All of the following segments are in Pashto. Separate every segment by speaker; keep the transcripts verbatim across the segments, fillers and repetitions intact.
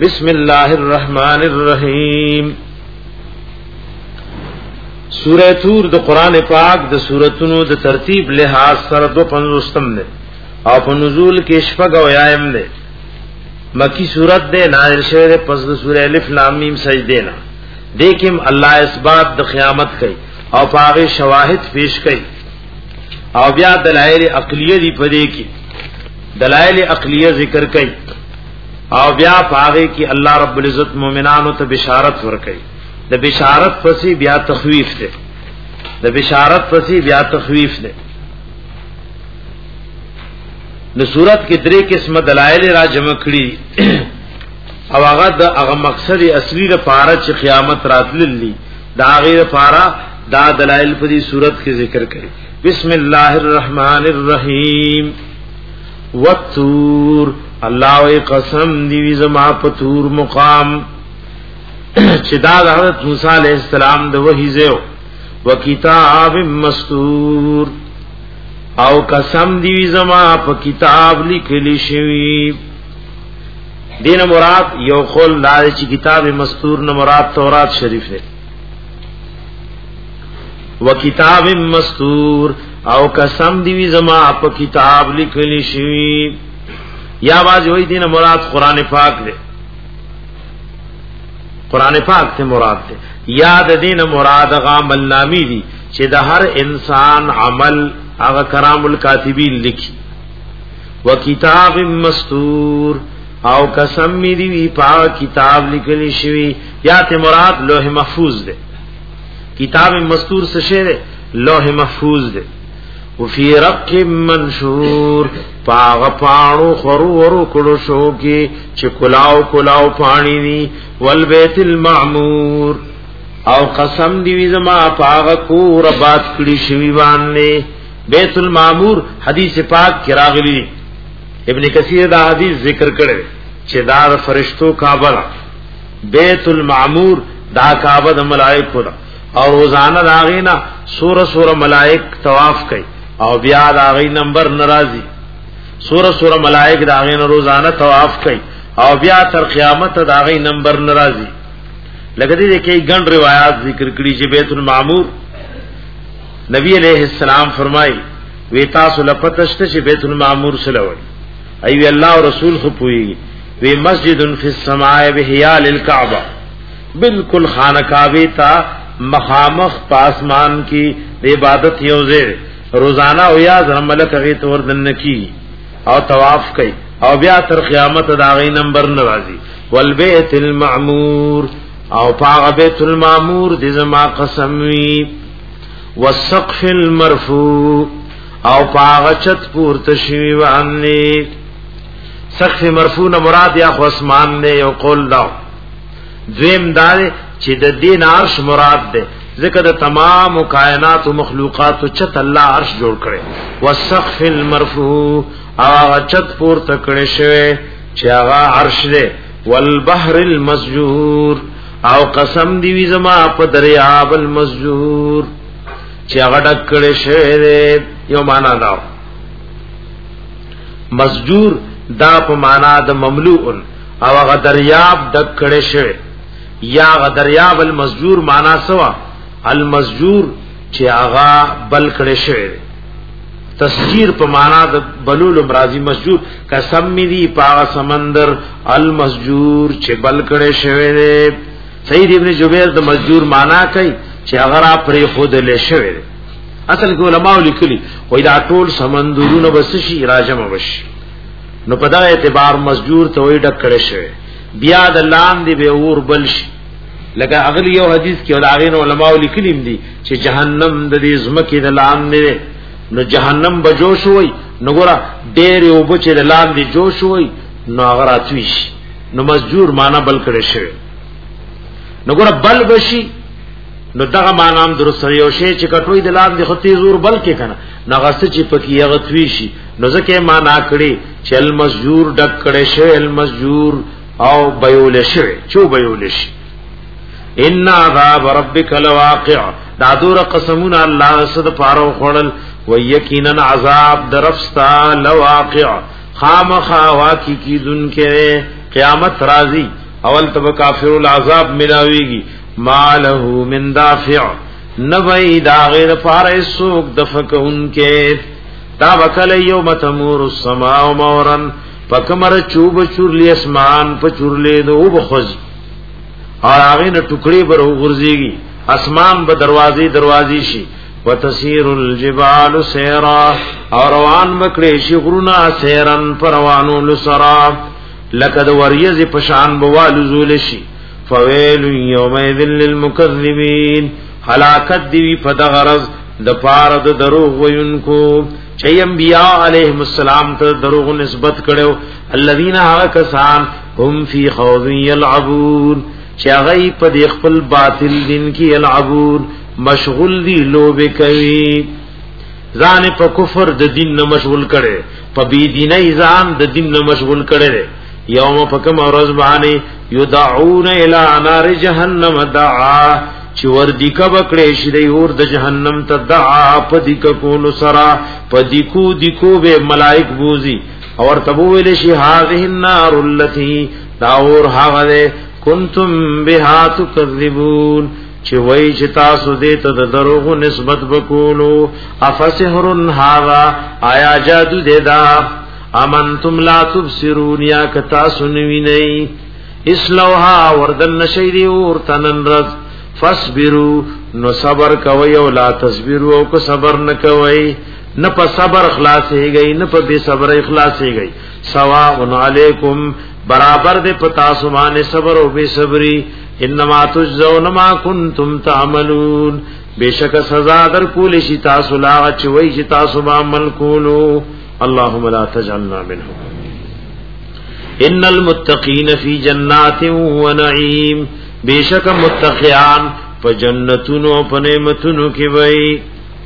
Speaker 1: بسم الله الرحمن الرحیم. سورہ تور د قران پاک د سوراتونو د ترتیب لحاظ سره دو پنځوستم ده او په نزول کې شپږ او یایم ده. مکی سورت ده نازل شوه ده پس د سورہ الف لام میم سجده نه. دیکھم الله اثبات د قیامت کوي او پاغه شواهد پیش کوي او بیا دلائل عقلیه دی پدې کې دلائل عقلیه ذکر کوي او بیا پاغه کې الله رب العزت مؤمنانو ته بشارت ورکړي. د بشارت پسې بیا تخویف ده د بشارت پسې بیا تخویف ده. د صورت کې درې قسمه دلایل را جمع کړي او هغه د هغه مقصد اصلي لپاره چې قیامت راتللی دا غیر لپاره دا دلایل په دې صورت کې ذکر کړي. بسم الله الرحمن الرحیم. والطور الله قسم دی زما په تور مقام چې دا د حضرت موسی علیہ السلام د وحی زو وکتاب مستور او قسم دی زما په کتاب لیکلی شوی. دین مراد یو خل دار چې کتاب مستور نه مراد تورات شریف ہے. وکتاب مستور او قسم دی زما په کتاب لیکلی شوی. یا باز وی دین مراد قرآن پاک دے قرآن پاک تے مراد دے. یاد دین مراد عمل نامی دی چې د هر انسان عمل هغه کرام الکاتبین لکھی. وکتاب مستور او قسم می دی وی پاک کتاب لکلی شوی. یا تے مراد لوح محفوظ دے. کتاب مستور سے شعر لوح محفوظ دے. وفي رق منشور پاغ پانو خورو ورو کڑو شو کی چه کلاو کلاو پانی دی. والبیت المعمور او قسم دیوی زما پاغ کور بات کڑی شوی باننے. بیت المعمور حدیث پاک کی راغلی ابن کثیر دا حدیث ذکر کرے چه دار فرشتو کعبہ بیت المعمور دا کعبہ دا ملائک دا اور روزانہ داغینا سورہ سورہ ملائک طواف کئی او بیا دا غي نمبر ناراضي سورہ سورہ ملائک دا غي روزانہ طواف کوي او بیا تر قیامت دا غي نمبر ناراضي. لکه دې کې ګڼ روایت ذکر کړي چې بیت المعمور نبی علیہ السلام فرمایي وی تاسو لپتشته چې بیت المعمور سلوي ایوی الله او رسول خو پوي وی مسجد فی السماء بحیال الکعبه بالکل خانہ کعبه تا مخامخ پاسمان کی عبادت یوزه روزانہ او یا زرم ملک غی تور دن کی او طواف کئی او بیا تر قیامت دا غی نمبر نوازی. والبیت المعمور او پاغ بیت المعمور دیزما قسموی. والسقف المرفوع او پاغ چت پورتشوی وعنی. سقف مرفوع مراد یا خواسمان دے یو قول داو. دویم دارے چی دا دین عرش مراد دے ذکر دا تمام کائنات و مخلوقات و چت اللہ عرش جوڑ کرے. والسقف المرفوع آغا چت پور تکڑے شوے چی آغا عرش دے. والبحر المسجور او قسم دیوی زما پا دریاب المسجور چی آغا ڈکڑے شوے دے. یو مانا داو مسجور دا پا مانا دا مملوئن او آغا دریاب ڈکڑے شوے. یا آغا دریاب المسجور مانا سوا المسجور چې آغا بل کړي شوی. تسجیر په معنا د بلول امراضی مسجور قسم می دی پاغه سمندر المسجور چې بل کړي شوی دی. سید ابن جبیر د مسجور معنا کوي چې اگر پرې خود له شوی دی. اصل کې علماء لیکلي وای دا ټول سمندرونه بس شي راجم وشي نو په دا اعتبار مسجور ته وای ډک کړي شوی. بیا د لاندې به اور بل شي لکه اغلی یو حدیث کې ولغین علماء لیکلیم دي چې جهنم د دې زمکه د لاندې نو جهنم بجوش وای نو ګره ډېر یو بچ د لاندې جوش وای نو هغه راتويش نو مسجور معنا بل کړي شوی. نو ګره بل بشي نو دغه معنا هم درست یو شی چې کټوي د لاندې خو تیزور بل کې کنه نو هغه چې پکې هغه تويشي نو ځکه معنا کړي چې المسجور ډک کړي شوی المسجور او بيول شوی چو بيول شي. ان عذاب ربک لواقع دا دور قسمون الله صد پارو خړل و یقینا عذاب درفستا لواقع خامخا واقع کی دن کے قیامت راضی اول تب کافر العذاب ملاویږي مالهو من دافع نبی دا غیر پاره سوک دفکون کې تا وکل یوم تمور السماء مورن پکمر چوب چورلی اسمان په چورلې دو بخوز اور هغه نه ټوکړي بر وګرځيږي اسمان به دروازې دروازې شي وتسير الجبال سيرا اور روان مکړي شي غرونا سيرن پروانو لسرا لقد وريز پشان بوالو زول شي فويل يومئذ للمكذبين هلاکت دی فدغرز د پاره د دروغ وینکو چې انبیاء علیهم السلام ته دروغ نسبت کړو الذين هاکسان هم فی خوض یلعبون چې هغه په د خپل باطل دین کې یلعبون مشغول دي لوب کوي ځان په کفر د دین نه مشغول کړي په بی دیني ځان د دین نه مشغول کړي یوم فکم ورځ باندې یدعون الی نار جهنم دعا چې ور دی کب کړي شي د اور د جهنم ته دعا پدی کو سرا پدی کو دی کو به ملائک بوزي اور تبو ویل شي هذه النار التي داور هاغه کنتم بها تکذبون چې وای چې تاسو دې ته د دروغ نسبت وکولو افسحر هذا آیا جادو دې دا امنتم لا تبصرون یا کتا سنویني اسلوها وردن نشیری اور تننرز فصبروا نو صبر کوي او لا تصبروا او کو صبر نه کوي نه په صبر اخلاص هيږي نه په بے صبر اخلاص هيږي سواء علیکم برابر دې پتا سبحانه صبر او بے صبری انما تجزون ما کنتم تعملون بیشک سزا در کول شي تاسو لا چوي شي تاسو به عمل کولو اللهم لا تجعلنا منهم ان المتقین فی جنات و نعیم بیشک متقیان په جنتونو په نعمتونو کې وای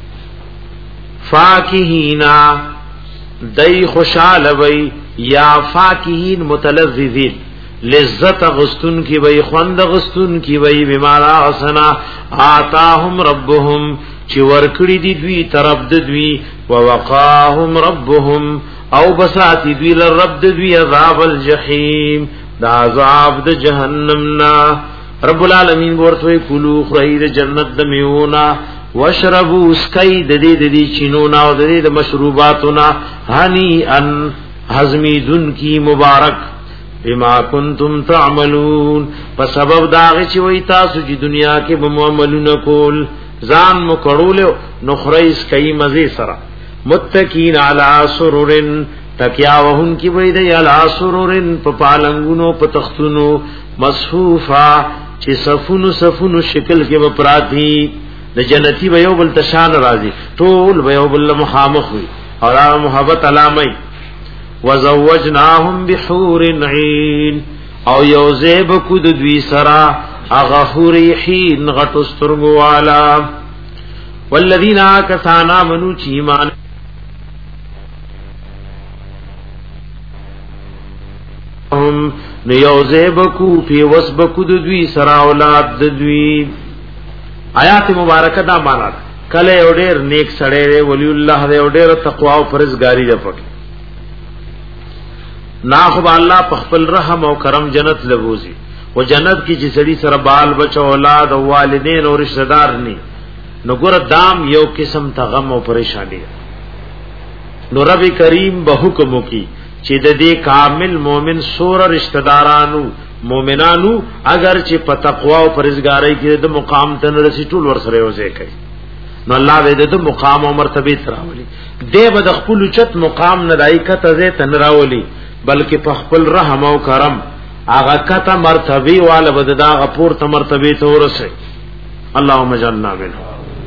Speaker 1: فاکهینا دای خوشاله وای یا فاکهین متلذذین لذت غستون کی وای خوند غستون کی وای بیمارا حسنا آتاهم ربهم چې ورکړي دي دوی طرف د دوی ووقاهم ربهم او بساتی دوی لرب د دوی عذاب الجحیم دا عذاب د جهنم نا رب العالمین ورته کلو خرید جنت د میونا واشربوا اسکای د دې د دې چینونا او د دې د مشروباتنا هنی ان حزمیدن کی مبارک بما کنتم تعملون په سبب داغه چې وای تاسو چې دنیا کې به معاملونه کول ځان مو کړول نو خریس کای مزه سره متکین علی سرورن تکیا وهن کی وای د علی سرورن په پالنګونو په تختونو مصفوفا چې صفونو صفونو شکل کې و پراتی د جنتی به یو بل تشان راضی ټول به یو بل مخامخ وي او هغه محبت علامه وزوجناهم بحور عين او یوزیب کو د دوی سرا اغه حوری حین غټ سترګو والا والذین کسانا منو چی ایمان هم نیوزیب کو فی وسبکو د دوی سرا اولاد د دوی آیات مبارکه دا معنا کله اورډر نیک سړی ولی الله دې اورډر تقوا او پرهیزګاری ده پک نا خو الله په خپل رحم او کرم جنت لبوزي او جنت کی چې سړي سره بال بچ اولاد او والدین او رشتہ دار ني نو ګور دام یو قسم ته غم او پریشانی نو رب کریم به حکم کی چې د دې کامل مؤمن سور رشتہ دارانو مؤمنانو اگر چې په تقوا او پرهیزګاری کې د مقام ته رسي ټول ور سره وځي کوي نو الله دې د مقام او مرتبه تراولي دې بد خپل چت مقام نه دای کته زه تنراولي بلکې په خپل رحم او کرم هغه کته مرتبه والا بددا غپور ته مرتبه ته ورسه اللهم اجعلنا منه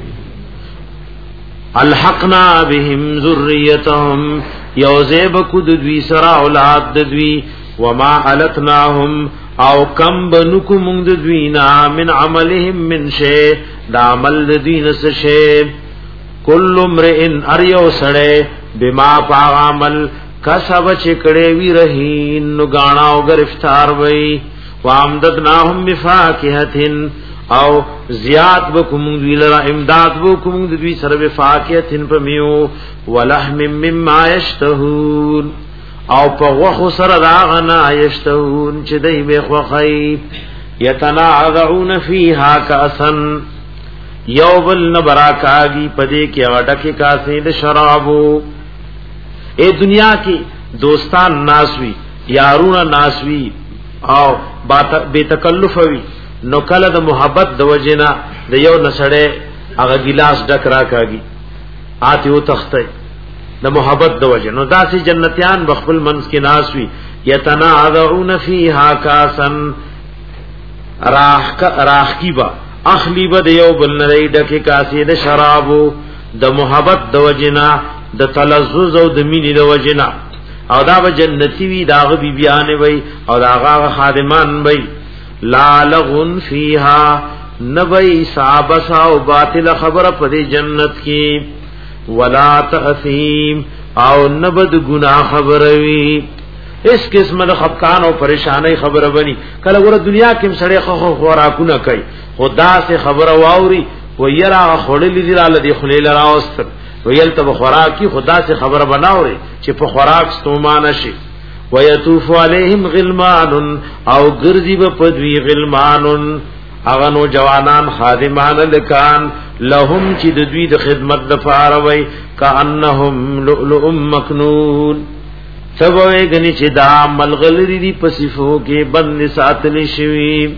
Speaker 1: الحقنا بهم ذريتهم یوزیب کو د دوی سرا اولاد د دوی وما علتناهم او کم بنکو مونږ د دوی نا من عملهم من شی دا عمل د دوی نس شی کل امرئ اریو سړی بما عمل کسب چکړې وی رهین نو غاڼا او گرفتار وای وامددناهم بفاکهتن او زیاد بکم دوی لرا امداد بکم دوی سره بفاکهتن پمیو ولحم مما یشتهون او په وخو سره راغنا یشتون چې دای به خوخی یتناعذعون فیها کاسن یو بل نبراکاگی پدے کی غٹکی کاسے د شرابو. اے دنیا کی دوستان ناسوی یارون ناسوی او بے تکلف وی نو کله د محبت د وجنا د یو نسړې هغه ګلاس ډک راکاږي آتی او تخته د محبت د وجنا نو داسې جنتیان بخل منس کې ناسوی یتناعذعون فیها کاسن راح راح کیبا اخلی بد یو بل نری ډکه کاسې د شرابو د محبت د وجنا د تلذذ او د مینې د وجنا او دا به جنتی وی داغه بی بیان وی او داغه خادمان وی لا لغن فیها نبی صابسا او باطل خبر پدې جنت کې ولا تاثیم او نبد گناہ خبر وی اس قسم د خفقان او پریشانی خبره بنی کله ور دنیا کې سړی خو خوراکونه کوي خدا سے خبر واوري و یرا خړلې دی را لدی خلیل راوست ویل ته خوراکي خدا سے خبر بناوري چې په خوراک ستومان شي ويطوف عليهم غلمان او ګرځي په پدوی غلمان اغنو جوانان خادمان لکان لهم چې د دوی د خدمت د فاروي کانهم لؤلؤ مكنون سبوی گنی چه دا ملغلری دی پسیفو کے بند ساتلی شوی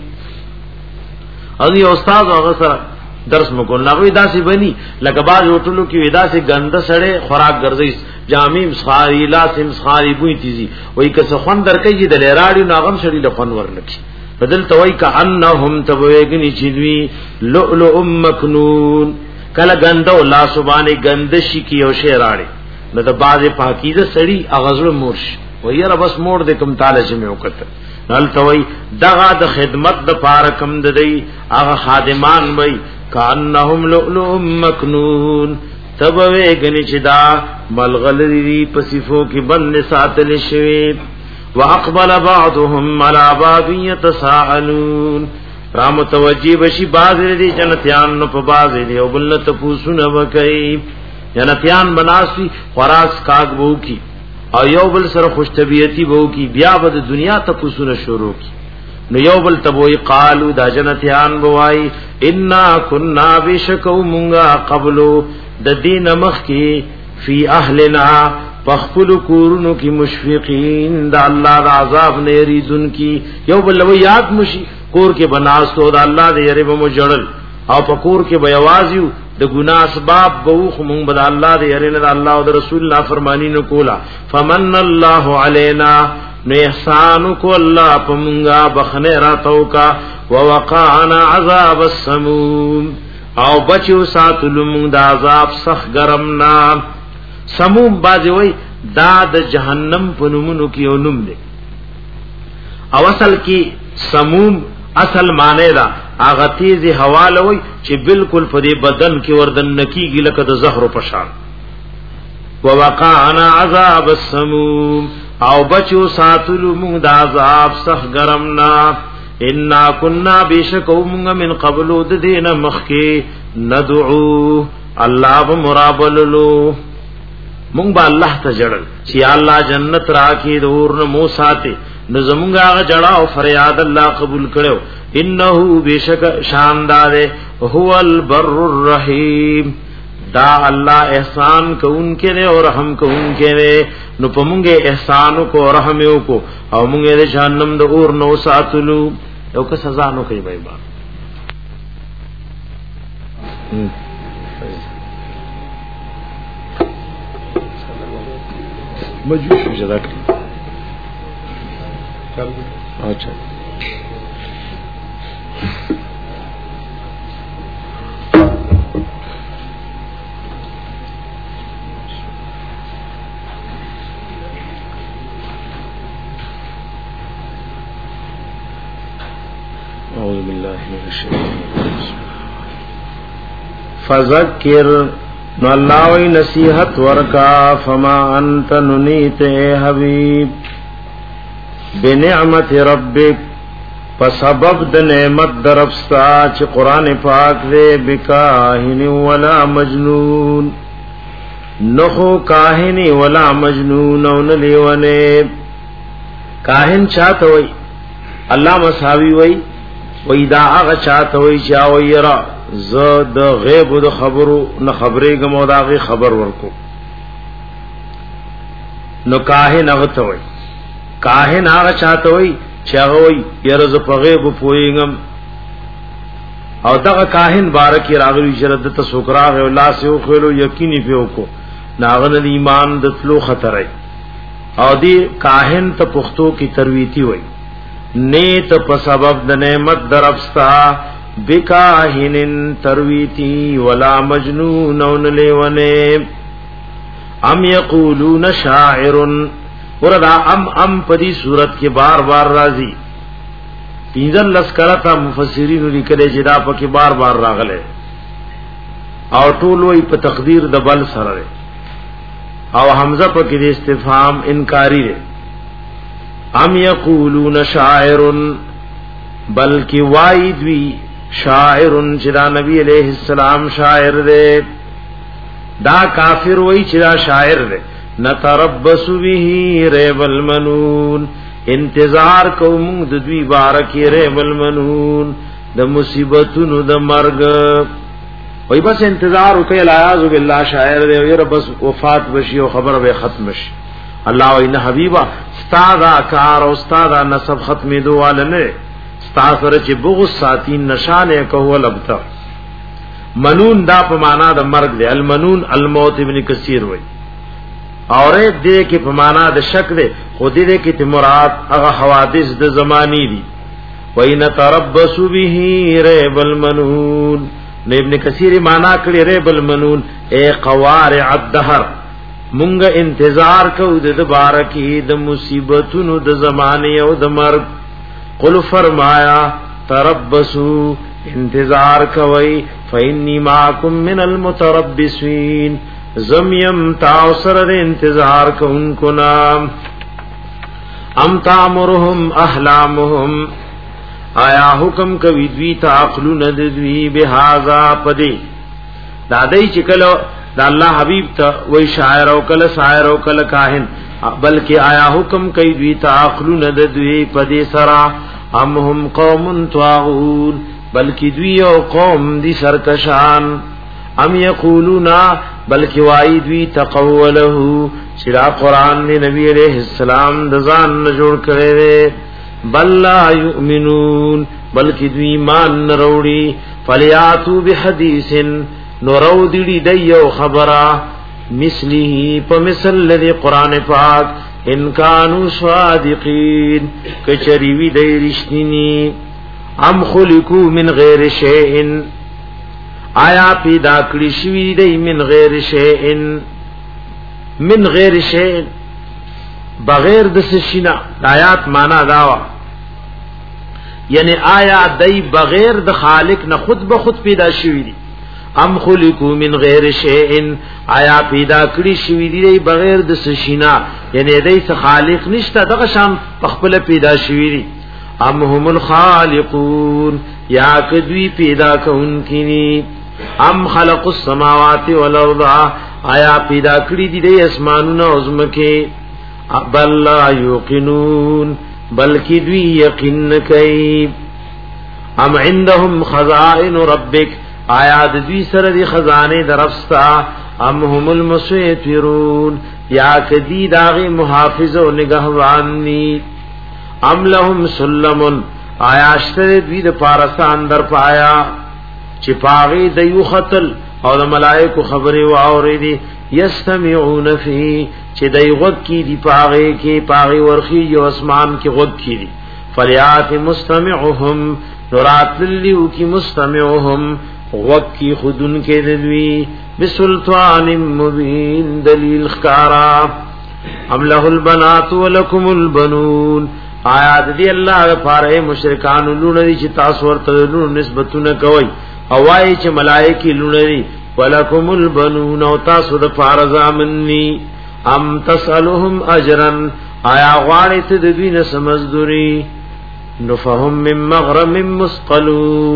Speaker 1: او دی استاذ آغا سر درس مکن ناغوی دا سی بنی لکه باز اوٹلو کی ویدا سی گنده سڑے خوراک گرزی جامیم سخاری لاسم سخاری بوئی تیزی وی کس خون در کئی دل راڑی ناغم شڑی لخون ورلکی فدل توی که انہم تبوی گنی چه دوی لؤلؤ مکنون کل گندو لاسبانی گندشی کی او شیراڑی نو د باز پاکیزه سړی اغزل مورش و یره بس مور د کوم تعالی چې مې وکړه نل توي دغه د خدمت د پار کم د دی هغه خادمان وای کانهم لؤلؤ مکنون تبوی گنی چې دا ملغلری پسیفو کې بند ساتل شوی واقبل بعضهم على بعض يتساءلون رام توجی بشي باز دي جنتیان نو په باز دي او بل ته پوسونه وکي جنتیان بناسی خوراس کاغ بو کی او یو بل سره خوش طبیعتی بو کی بیا بد دنیا ته پوسونه شروع کی نو یو بل تبوی قالو دا جنتیان بوای انا كنا بشکو مونگا قبلو د دین مخ کی فی اهلنا پخپل کورونو کی مشفقین دا الله د عذاب نه یریدن کی یو بل و یاد مشی کور کې بناستو دا الله د یری بمو جړل او پکور کې بیاوازیو د ګناه اسباب بوخ مونږ بد الله دې یری نه الله او رسول الله فرمانی نو کولا فمن الله علینا نو احسان کو الله پمږه بخنه راتو کا ووقعنا عذاب السموم او بچو ساتلو مونږ د عذاب سخت ګرمنا سموم باز وای دا د جهنم په نومونو کې یو نوم دی او اصل کې سموم اصل معنی دا اغه تیزی حواله وای چې بالکل په دې بدن کې وردن نکیږي لکه د زهر په شان ووقعنا عذاب السموم او بچو ساتلو موږ د عذاب سخت ګرمنا ان كنا بشکو موږ من قبل د دین مخکي ندعو الله بمرابللو موږ به الله ته جړل چې الله جنت راکې دور نو مو ساتي نو زمونږه هغه جړه او فریاد الله قبول کړو انه بشک شاندار هو البر الرحیم دا الله احسان کوونکې نه او رحم کوونکې نه نو پمږه احسان کو رحم یو کو او موږ یې جهنم د اور نو ساتلو یو که سزا نو کوي بای با مجبور جزاک اچھا اعوذ باللہ من الشیطان فذکر نو اللہ وی نصیحت ورکا فما انت ننیت اے حبیب بنعمت ربک فسبب د نعمت درفستا چې قران پاک دې بکاهن ولا مجنون نخو کاهن ولا مجنون او لیونه کاهن چاته وای الله مساوی وای وای دا هغه چاته وای چا وای را ز د غیب د خبرو نه خبرې غمو دا خبر ورکو نو کاهن هغه ته وای کاهن هغه چاته وای چې هغه وای یره ز په غیب پویګم او دا کاهن بارکی راغلی شرط ته سوکراغ الله سه خو یقیني پیو کو ناغن ایمان د تلو خطر ای او دی کاهن ته پختو کی ترویتی وای نیت په سبب د نعمت درفستا بکاهن ترویتی ولا مجنون او لیونه ام یقولون شاعر وردا ام ام پدی صورت کې بار بار راځي پینځل لسکرتا مفسرین لیکلي چې دا پکې بار بار راغله او ټول وی په تقدیر د بل سره او حمزه پکې د استفهام انکاری ده ام یقولون شاعر بلکی وای دوی شاعر چې دا نبی علیہ السلام شاعر ده دا کافر وای چې دا شاعر ده نتربص به ریب المنون انتظار کوم د دوی بارکی ریب المنون د مصیبتونو د مرګ وای بس انتظار وکي الیاذ بالله شاعر دی یره بس وفات بشي او خبر به ختم شي الله وینه حبیبا استاد کار او استاد نسب ختمې دواله نه استاد سره چې بغض ساتي نشانه کوه لبته منون دا په معنا د مرګ دی المنون الموت ابن کثیر وای اور دې کې په معنا د شک دی خو دې کې ته مراد هغه حوادث د زمانی دي وین تربص به ریب المنون نو ابن کثیر معنا کړی ریب المنون اے قوارع الدهر مونږ انتظار کوو د بارکی د مصیبتونو د زمانه او د مرګ قل فرمایا تربصوا انتظار کوي فإني معكم من المتربصين زمیم تاثر انتظار کوونکو نام ام تامرهم احلامهم آیا حکم کوي دوی تعقلون دوی بهذا پدی دادای چې کله د الله حبیب ته وای شاعر او کله شاعر او کله کاهن بلکې آیا حکم کوي دوی تعقلون دوی پدی سرا ام هم قوم طاغون بلکې دوی او قوم دي سرکشان ام یقولون بلکې وای دوی تقوله چې دا قران دی نبی علیہ السلام د ځان نه جوړ کړي بل لا یؤمنون بلکې دوی ایمان نه وروړي فلیاتو بحدیث نورو دی دیو خبره مثله په مثل لدی قران پاک ان کانوا صادقین کچری وی دی رښتینی ام خلقو من غیر شیء آیا پیدا کړی شوی دی من غیر شیء من غیر شیء بغیر د سشینا آیات معنا داوا یعنی آیا دی بغیر د خالق نه خود به خود پیدا شوی دی ام خلقو من غیر شیء آیا پیدا کړی شوی دی بغیر د سشینا یعنی دی څخه خالق نشته دغه شان خپل پیدا شوی دی ام هم الخالقون یا کدوی پیدا کونکینی ام خلق السماوات والارض آیا پیدا کړی دی د اسمانونو او زمکه بل لا یوقنون بلکی دوی یقین کوي ام عندهم خزائن ربک آیا د دوی سره دی خزانه درفستا ام هم المسیطرون یا کدی داغه محافظ او نگهبان نی ام لهم سلم آیا شتر دوی د پارستان در پایا چې پاغي د یو خطل او د ملائکه خبره و اوریدي یستمعون فی چې دای غوږ کی دی پاغه کې پاغي ورخي یو اسمان کې غوږ کی دی فلیات مستمعهم نورات لیو کی مستمعهم غوږ کی خودن کې دوی بسلطان مبین دلیل خارا ام له البنات ولکم البنون آیات دی الله لپاره مشرکان لونه چې تاسو ورته لونه نسبتونه کوي اوای چې ملائکه لونه ولکم البنون او تاسو د فارزامنی ام تسالهم اجرا آیا غواړی ته د دوی نه سمزدوري نفهم من مغرم مسقلون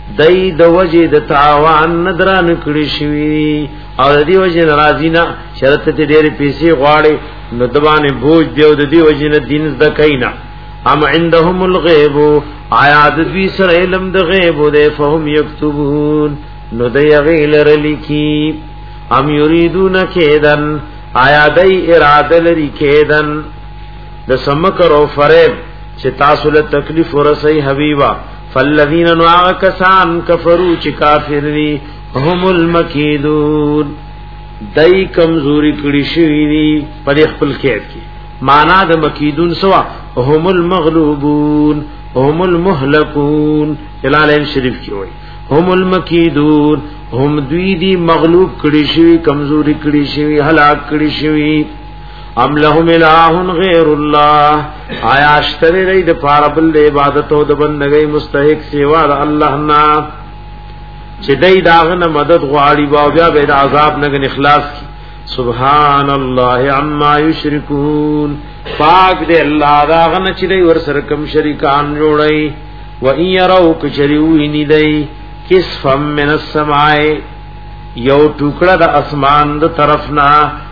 Speaker 1: دای د وجه د تاوان ندران کړی شوی او د دې وجه ناراضینا شرط ته ډېر پیسې غواړي نو دبانې بوج دیو د دې وجه نه دین د کینا ام عندهم الغیب آیا د دې سره علم د غیب ده فهم یكتبون نو د یغیلر لیکي ام یریدون کیدن آیا د اراده لري کیدن د سمکر او فریب چې تاسو له تکلیف ورسي حبیبا فالذین نعاکسان کفروا چې کافر دي هم المکیدون دای کمزوری کړي شوی دي په خپل کېد کې معنا د مکیدون سوا هم المغلوبون هم المهلكون جلالین شریف کې وایي هم المکیدون هم دوی دی مغلوب کړي شوی کمزوری کړي شوی هلاک کړي شوی ام لهم الہ غیر الله آیا اشتری دی د پاره بل عبادت او د بندګۍ مستحق سیوا د الله نه چې دای داغه مدد غواړي با بیا به د عذاب نه اخلاص کی سبحان الله عما یشرکون پاک دی الله داغه نه چې دی ور سره کم شریکان جوړي و ان يروا کچریوی نی دی کسفم من السماء یو ټوکړه د اسمان د طرفنا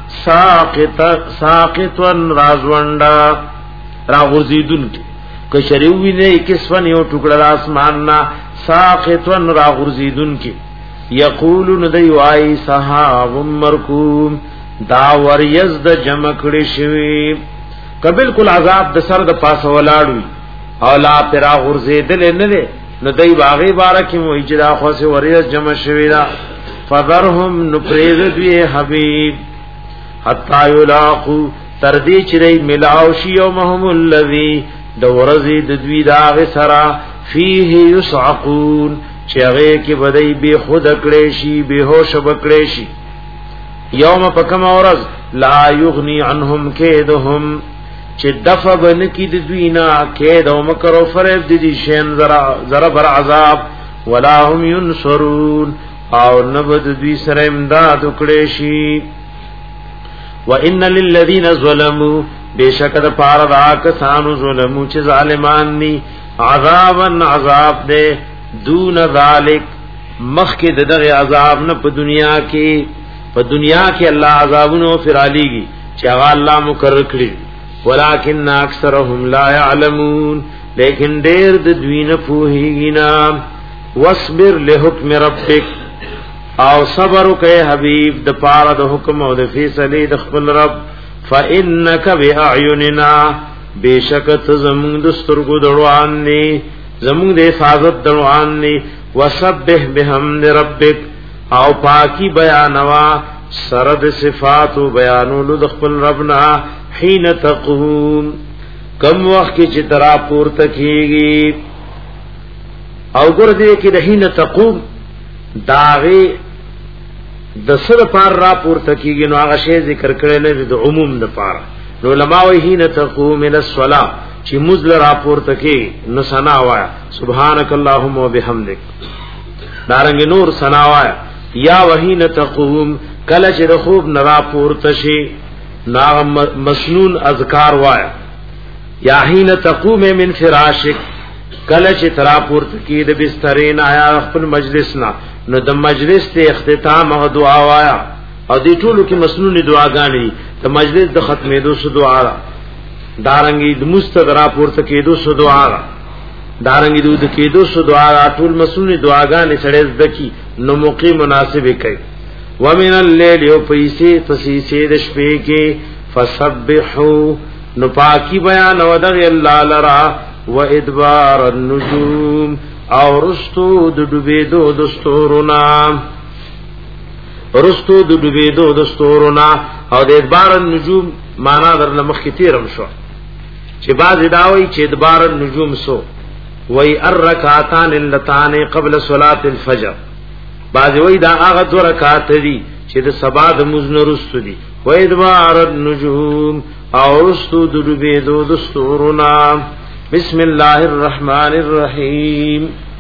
Speaker 1: ساقط ساقطن رازوندا راغورزیدون کی کشریوی نه کسفن یو ټوکړه د اسمان نا ساقطن راغورزیدون کی یقولون دیوای صحاب مرکوم دا وریز د جمع کړي شوی کبل کل عذاب د سر د پاسه ولاړوي او لا پر راغورزیدل نه نه نو دای باغی بارکی مو اجرا خو سه وریز جمع شوی دا فذرهم نپریز دوی حبیب حتا یلاقو تردی چری ملاو شی یومهم الذی دورزی د دوی دا سرا فیه یصعقون چغه کی بدای به خود کړي شي به هوش بکړي شي یوم پکم اورز لا یغنی عنهم کیدهم چې دفع بن کی د دوی نه کید او مکر او فریب د دې شین زرا زرا بر عذاب ولا هم ينصرون او نبد دوی سره امداد وکړي شي وان للذین ظلموا بشکد پار دا کسانو ظلمو چې ظالمان ني عذابا عذاب دے دون ذالک مخک دغه عذاب نه په دنیا کې په دنیا کې الله عذابونو پر علیږي چې هغه الله مقرر کړی ولکن اکثرهم لا يعلمون لیکن ډېر د دوی نه پوهیږي نه واصبر لحکم ربک او صبر وکي حبیب د پاره د حکم او د فیصله د خپل رب فانک باعیننا بیشکت زمون د سترګو دروان ني زمون د حفاظت دروان ني وسبح بحمد ربک او پاکی بیانوا سرد صفات و بیانولو د خپل ربنا حين تقوم کم وخت چې ترا پورته کیږي او ګور دې کې د حين تقوم داغه د سر پار را پورته کیږي نو هغه شی ذکر کړل نه د عموم د پار نو علماء حين تقوم من الصلاه چې مزل را پورته کی نو ثنا وایا سبحانك اللهم وبحمدك دارنګ نور ثنا وایا یا وحين تقوم کله چې د خوب نرا پورته شي نا مسنون اذکار وایا یا حين تقوم من فراشک کله چې ترا پورته کی د بسترین آیا خپل مجلس نا نو د مجلس ته اختتام او دعا وایا او دې ټولو کې مسنون دعاګانې د مجلس د ختمېدو سو دعا دارنګي د مستدرا پورته کېدو سو دعا دارنګي د کېدو سو دعا ټول مسنون دعاګانې سره زدکی نو موقع مناسب کوي ومن الليل یو پیسې فسیسې د شپې کې فسبحوا نو پاکي بیان او د الله لرا و ادبار النجوم او رستو د ډوبېدو د ستورنا رستو د ډوبېدو د ستورنا او د ادبار النجوم معنا در لمخ کې تیرم شو چې باز داوي چې ادبار النجوم سو وای الرکعتان اللتان قبل صلاه الفجر باز وای دا هغه دو رکعات دي چې د سبا د مزن رستو دي و ادبار النجوم او رستو د ډوبېدو د ستورنا بسم الله الرحمن الرحیم